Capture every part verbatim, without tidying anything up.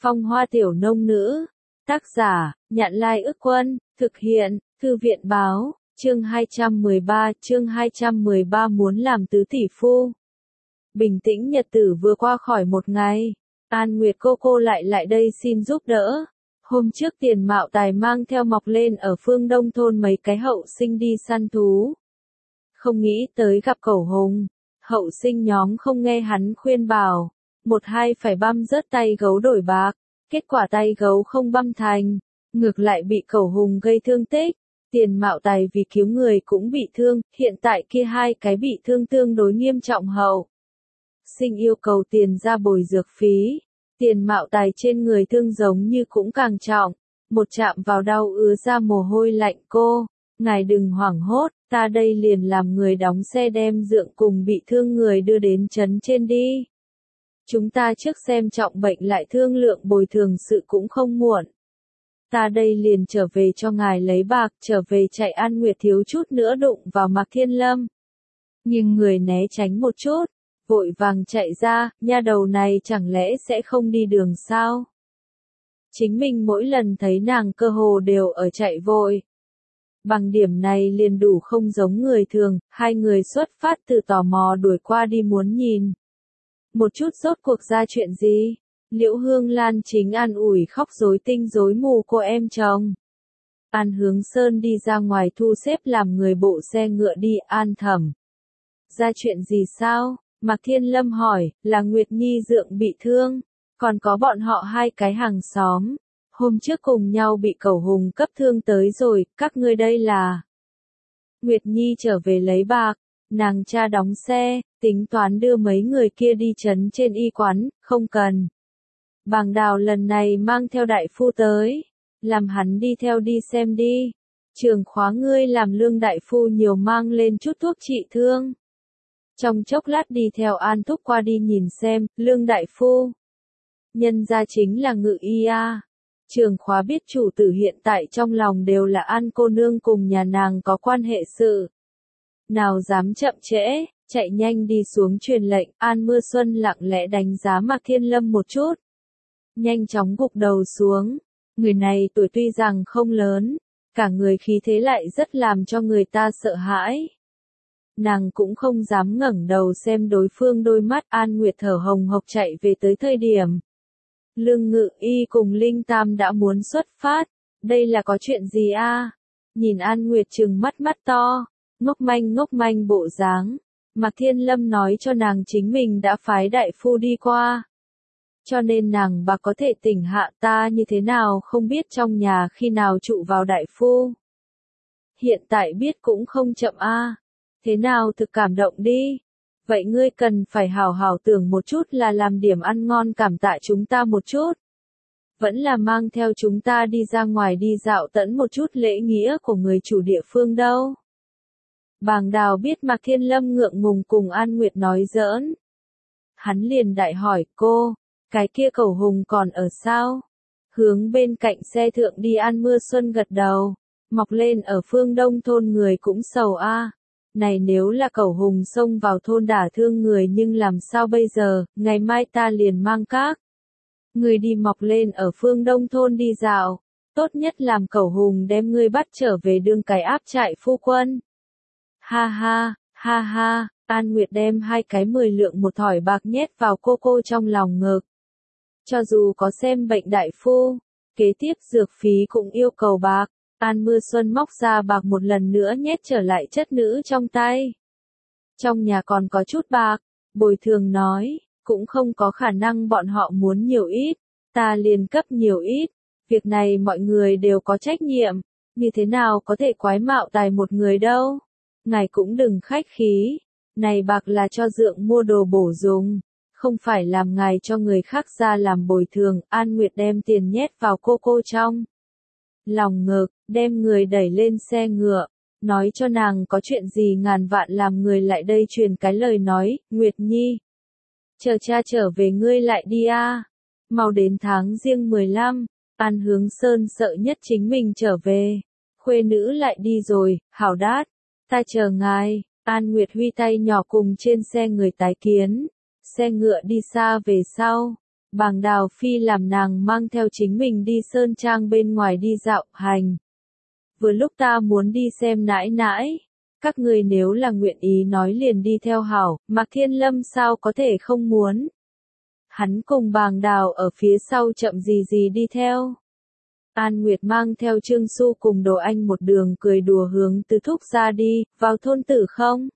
Phong hoa tiểu nông nữ. Tác giả, Nhạn Lai Ức Quân, thực hiện, Thư viện Báo, chương hai trăm mười ba, chương hai trăm mười ba muốn làm tứ tỷ phu. Bình tĩnh nhật tử vừa qua khỏi một ngày, An Nguyệt cô cô lại lại đây xin giúp đỡ. Hôm trước Tiền Mạo Tài mang theo Mọc Lên ở phương Đông thôn mấy cái hậu sinh đi săn thú. Không nghĩ tới gặp Cẩu Hùng, hậu sinh nhóm không nghe hắn khuyên bảo, một hai phải băm rớt tay gấu đổi bạc, kết quả tay gấu không băm thành, ngược lại bị Cẩu Hùng gây thương tích. Tiền Mạo Tài vì cứu người cũng bị thương, hiện tại kia hai cái bị thương tương đối nghiêm trọng hậu sinh yêu cầu tiền ra bồi dược phí. Tiền Mạo Tài trên người thương giống như cũng càng trọng, một chạm vào đau ứa ra mồ hôi lạnh. Cô, ngài đừng hoảng hốt, ta đây liền làm người đóng xe đem dượng cùng bị thương người đưa đến trấn trên đi. Chúng ta trước xem trọng bệnh lại thương lượng bồi thường sự cũng không muộn. Ta đây liền trở về cho ngài lấy bạc, trở về chạy. An Nguyệt thiếu chút nữa đụng vào Mạc Thiên Lâm. Nhưng người né tránh một chút, vội vàng chạy ra, nha đầu này chẳng lẽ sẽ không đi đường sao? Chính mình mỗi lần thấy nàng cơ hồ đều ở chạy vội. Bằng điểm này liền đủ không giống người thường, hai người xuất phát từ tò mò đuổi qua đi muốn nhìn. Một chút rốt cuộc ra chuyện gì? Liễu Hương Lan chính an ủi khóc rối tinh rối mù cô em chồng. An Hướng Sơn đi ra ngoài thu xếp làm người bộ xe ngựa đi. An Thẩm, ra chuyện gì sao? Mạc Thiên Lâm hỏi. Là Nguyệt Nhi dượng bị thương, còn có bọn họ hai cái hàng xóm, hôm trước cùng nhau bị Cẩu Hùng cấp thương tới rồi. Các ngươi đây là? Nguyệt Nhi trở về lấy bạc, nàng cha đóng xe, tính toán đưa mấy người kia đi trấn trên y quán. Không cần. Bàng Đào lần này mang theo đại phu tới, làm hắn đi theo đi xem đi. Trường Khóa ngươi làm Lương đại phu nhiều mang lên chút thuốc trị thương. Trong chốc lát đi theo An Thúc qua đi nhìn xem. Lương đại phu, nhân gia chính là Ngự y a. Trường Khóa biết chủ tử hiện tại trong lòng đều là An cô nương cùng nhà nàng có quan hệ sự, nào dám chậm trễ, chạy nhanh đi xuống truyền lệnh. An Mưa Xuân lặng lẽ đánh giá Mạc Thiên Lâm một chút, nhanh chóng gục đầu xuống. Người này tuổi tuy rằng không lớn, cả người khí thế lại rất làm cho người ta sợ hãi. Nàng cũng không dám ngẩng đầu xem đối phương đôi mắt. An Nguyệt thở hồng hộc chạy về tới thời điểm, Lương Ngự y cùng Linh Tam đã muốn xuất phát. Đây là có chuyện gì a? Nhìn An Nguyệt trừng mắt mắt to, ngốc manh ngốc manh bộ dáng, Mạc Thiên Lâm nói cho nàng chính mình đã phái đại phu đi qua, cho nên nàng bà có thể tỉnh hạ. Ta như thế nào không biết trong nhà khi nào trụ vào đại phu. Hiện tại biết cũng không chậm a. Thế nào thực cảm động đi. Vậy ngươi cần phải hào hào tưởng một chút là làm điểm ăn ngon cảm tạ chúng ta một chút. Vẫn là mang theo chúng ta đi ra ngoài đi dạo tẫn một chút lễ nghĩa của người chủ địa phương đâu. Bàng Đào biết Mạc Thiên Lâm ngượng ngùng cùng An Nguyệt nói giỡn. Hắn liền đại hỏi. Cô, cái kia Cẩu Hùng còn ở sao? Hướng bên cạnh xe thượng đi. An Mưa Xuân gật đầu. Mọc Lên ở phương Đông thôn người cũng sầu a. Này nếu là Cẩu Hùng xông vào thôn đả thương người nhưng làm sao bây giờ? Ngày mai ta liền mang các người đi Mọc Lên ở phương Đông thôn đi dạo. Tốt nhất làm Cẩu Hùng đem ngươi bắt trở về đương cái áp trại phu quân. Ha ha, ha ha. An Nguyệt đem hai cái mười lượng một thỏi bạc nhét vào cô cô trong lòng ngực. Cho dù có xem bệnh đại phu, kế tiếp dược phí cũng yêu cầu bạc. An Mưa Xuân móc ra bạc một lần nữa nhét trở lại chất nữ trong tay. Trong nhà còn có chút bạc, bồi thường nói, cũng không có khả năng bọn họ muốn nhiều ít, ta liền cấp nhiều ít. Việc này mọi người đều có trách nhiệm, như thế nào có thể quái Mạo Tài một người đâu. Ngài cũng đừng khách khí, này bạc là cho dượng mua đồ bổ dùng, không phải làm ngài cho người khác ra làm bồi thường. An Nguyệt đem tiền nhét vào cô cô trong lòng ngực, đem người đẩy lên xe ngựa, nói cho nàng có chuyện gì ngàn vạn làm người lại đây truyền cái lời nói. Nguyệt Nhi, chờ cha trở về ngươi lại đi a. Mau đến tháng riêng mười lăm, An Hướng Sơn sợ nhất chính mình trở về, khuê nữ lại đi rồi. Hảo đát, ta chờ ngài. An Nguyệt huy tay nhỏ cùng trên xe người tái kiến. Xe ngựa đi xa về sau, Bàng Đào Phi làm nàng mang theo chính mình đi sơn trang bên ngoài đi dạo hành. Vừa lúc ta muốn đi xem nãi nãi, các người nếu là nguyện ý nói liền đi theo hảo, Mạc Thiên Lâm sao có thể không muốn. Hắn cùng Bàng Đào ở phía sau chậm gì gì đi theo. An Nguyệt mang theo Trương Xu cùng Đồ Anh một đường cười đùa hướng Tứ Thúc ra đi, vào thôn Tử không?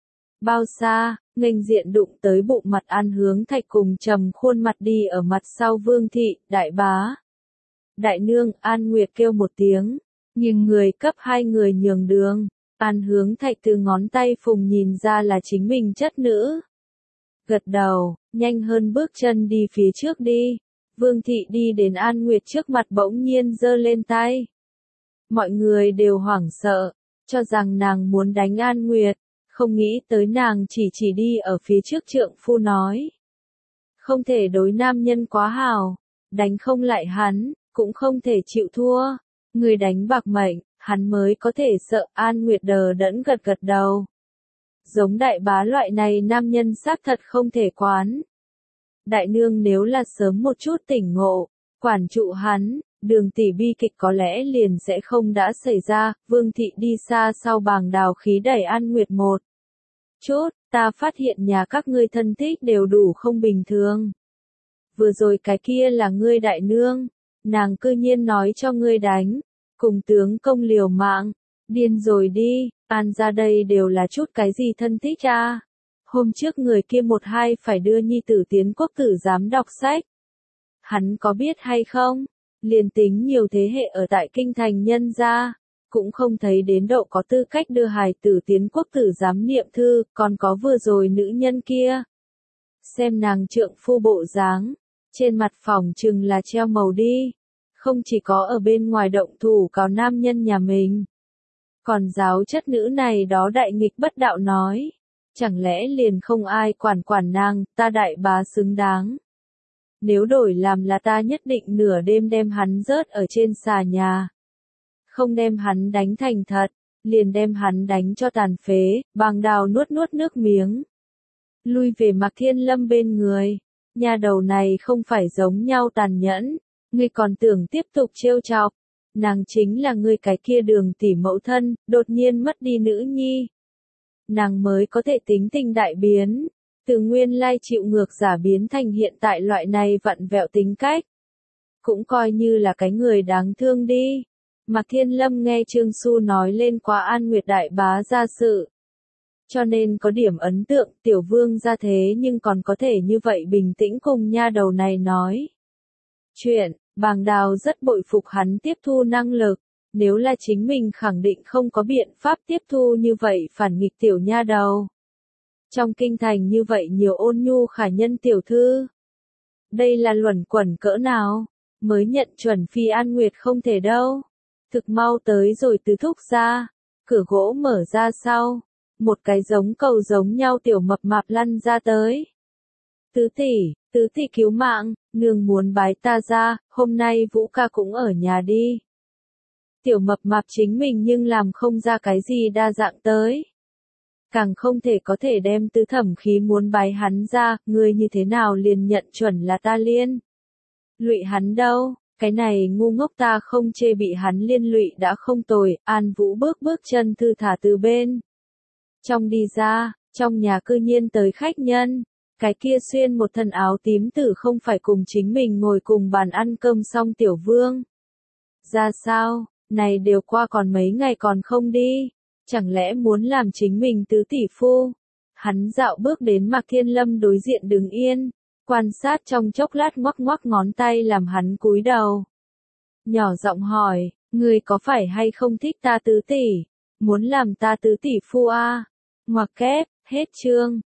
Bao xa, nghênh diện đụng tới bụng mặt An Hướng Thạch cùng trầm khuôn mặt đi ở mặt sau Vương Thị, đại bá. Đại nương, An Nguyệt kêu một tiếng, nhưng người cấp hai người nhường đường. An Hướng Thạch từ ngón tay phùng nhìn ra là chính mình chất nữ. Gật đầu, nhanh hơn bước chân đi phía trước đi. Vương Thị đi đến An Nguyệt trước mặt bỗng nhiên giơ lên tay. Mọi người đều hoảng sợ, cho rằng nàng muốn đánh An Nguyệt, không nghĩ tới nàng chỉ chỉ đi ở phía trước trượng phu nói. Không thể đối nam nhân quá hào, đánh không lại hắn, cũng không thể chịu thua. Người đánh bạc mệnh, hắn mới có thể sợ. An Nguyệt đờ đẫn gật gật đầu. Giống đại bá loại này nam nhân xác thật không thể quán. Đại nương nếu là sớm một chút tỉnh ngộ, quản trụ hắn, Đường tỷ bi kịch có lẽ liền sẽ không đã xảy ra. Vương Thị đi xa sau Bàng Đào khí đẩy An Nguyệt một chút, ta phát hiện nhà các ngươi thân thích đều đủ không bình thường. Vừa rồi cái kia là ngươi đại nương, nàng cư nhiên nói cho ngươi đánh, cùng tướng công liều mạng, điên rồi đi. An ra đây đều là chút cái gì thân thích à? Hôm trước người kia một hai phải đưa nhi tử tiến quốc tử giám đọc sách. Hắn có biết hay không? Liền tính nhiều thế hệ ở tại kinh thành nhân gia, cũng không thấy đến độ có tư cách đưa hài tử tiến quốc tử giám niệm thư, còn có vừa rồi nữ nhân kia. Xem nàng trượng phu bộ dáng, trên mặt phòng chừng là treo màu đi, không chỉ có ở bên ngoài động thủ cáo nam nhân nhà mình. Còn giáo chất nữ này đó đại nghịch bất đạo nói, chẳng lẽ liền không ai quản quản nàng, ta đại bá xứng đáng. Nếu đổi làm là ta nhất định nửa đêm đem hắn rớt ở trên xà nhà. Không đem hắn đánh thành thật, liền đem hắn đánh cho tàn phế. Bàng Đào nuốt nuốt nước miếng. Lui về Mạc Thiên Lâm bên người. Nhà đầu này không phải giống nhau tàn nhẫn. Ngươi còn tưởng tiếp tục trêu chọc. Nàng chính là ngươi cái kia Đường tỷ mẫu thân, đột nhiên mất đi nữ nhi. Nàng mới có thể tính tình đại biến. Từ nguyên lai chịu ngược giả biến thành hiện tại loại này vặn vẹo tính cách. Cũng coi như là cái người đáng thương đi. Mạc Thiên Lâm nghe Trương Xu nói lên quá An Nguyệt đại bá gia sự. Cho nên có điểm ấn tượng tiểu vương ra thế nhưng còn có thể như vậy bình tĩnh cùng nha đầu này nói. Chuyện, Bàng Đào rất bội phục hắn tiếp thu năng lực. Nếu là chính mình khẳng định không có biện pháp tiếp thu như vậy phản nghịch tiểu nha đầu. Trong kinh thành như vậy nhiều ôn nhu khả nhân tiểu thư. Đây là luẩn quẩn cỡ nào, mới nhận chuẩn phi An Nguyệt không thể đâu. Thực mau tới rồi Tứ Thúc ra, cửa gỗ mở ra sau, một cái giống cầu giống nhau tiểu mập mạp lăn ra tới. Tứ tỷ, tứ tỷ cứu mạng, nương muốn bái ta ra, hôm nay Vũ ca cũng ở nhà đi. Tiểu mập mạp chính mình nhưng làm không ra cái gì đa dạng tới. Càng không thể có thể đem Tứ Thẩm khí muốn bái hắn ra, ngươi như thế nào liền nhận chuẩn là ta liên. Lụy hắn đâu, cái này ngu ngốc ta không chê bị hắn liên lụy đã không tồi. An Vũ bước bước chân thư thả từ bên trong đi ra, trong nhà cư nhiên tới khách nhân. Cái kia xuyên một thân áo tím tử không phải cùng chính mình ngồi cùng bàn ăn cơm xong tiểu vương. Ra sao, này đều qua còn mấy ngày còn không đi. Chẳng lẽ muốn làm chính mình tứ tỷ phu? Hắn dạo bước đến Mạc Thiên Lâm đối diện đứng yên, quan sát trong chốc lát ngoắc ngoắc ngón tay làm hắn cúi đầu. Nhỏ giọng hỏi, ngươi có phải hay không thích ta tứ tỷ? Muốn làm ta tứ tỷ phu a? À? Ngoặc kép, hết chương.